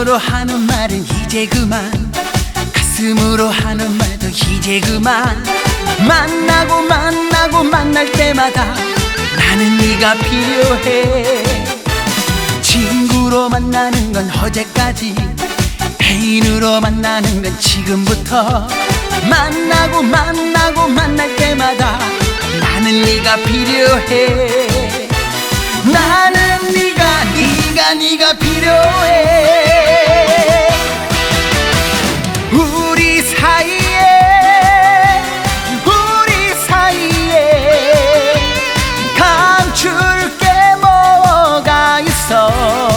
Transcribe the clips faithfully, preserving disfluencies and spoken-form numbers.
눈으로 하는 말은 이제 그만, 가슴으로 하는 말도 이제 그만. 만나고 만나고 만날 때마다 나는 네가 필요해. 친구로 만나는 건 어제까지, 애인으로 만나는 건 지금부터. 만나고 만나고 만날 때마다 나는 네가 필요해. 나는 네가 네가 네가 필요해. 우리 사이에 우리 사이에 감출 게 뭐가 있어.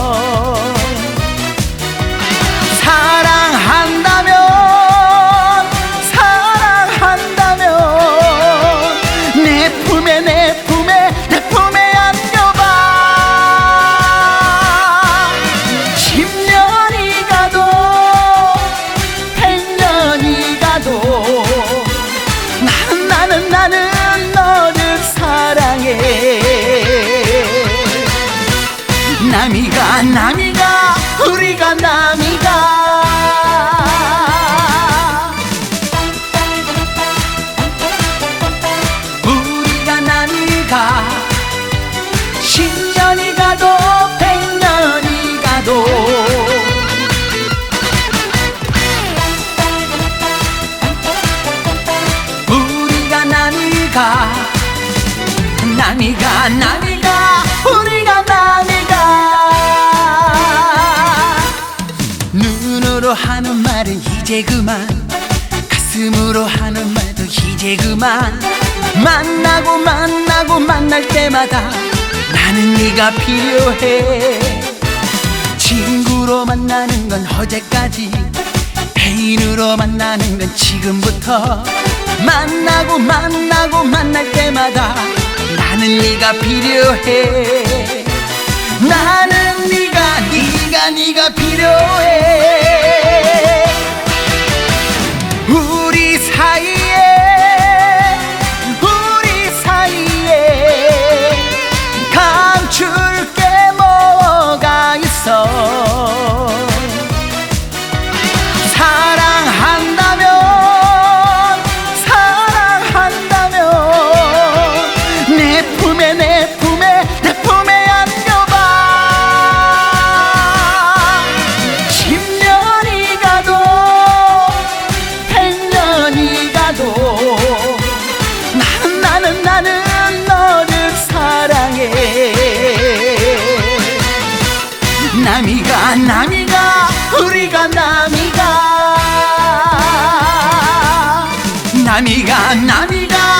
사랑한다면 사랑한다면 내 품에 내 품에 내 품에 안겨봐. 십 년이 가도 백 년이 가도 나는 나는 나는 너를 사랑해. 남이가 남이가 우리가 남이가. 우리가 남이가 십 년이 가도 백 년이 가도 우리가 남이가 남이가 남이가 우리가 남이가. 눈으로 하는 말은 이제 그만, 가슴으로 하는 말도 이제 그만. 만나고 만나고 만날 때마다 나는 네가 필요해. 친구로 만나는 건 어제까지, 애인으로 만나는 건 지금부터. 만나고 만나고 만날 때마다 나는 네가 필요해. 나는 네가 네가 네가 필요해. 우리 사이에 우리 사이에 감출 게 뭐가 있어. 사랑한다면 사랑한다면 내 품에 내 품에 내 품에 안겨봐. 십 년이 가도 백 년이 가도 나는 나는 나는 너를 사랑해. 남이가 남이가 우리가 남이가. 남이가 남이가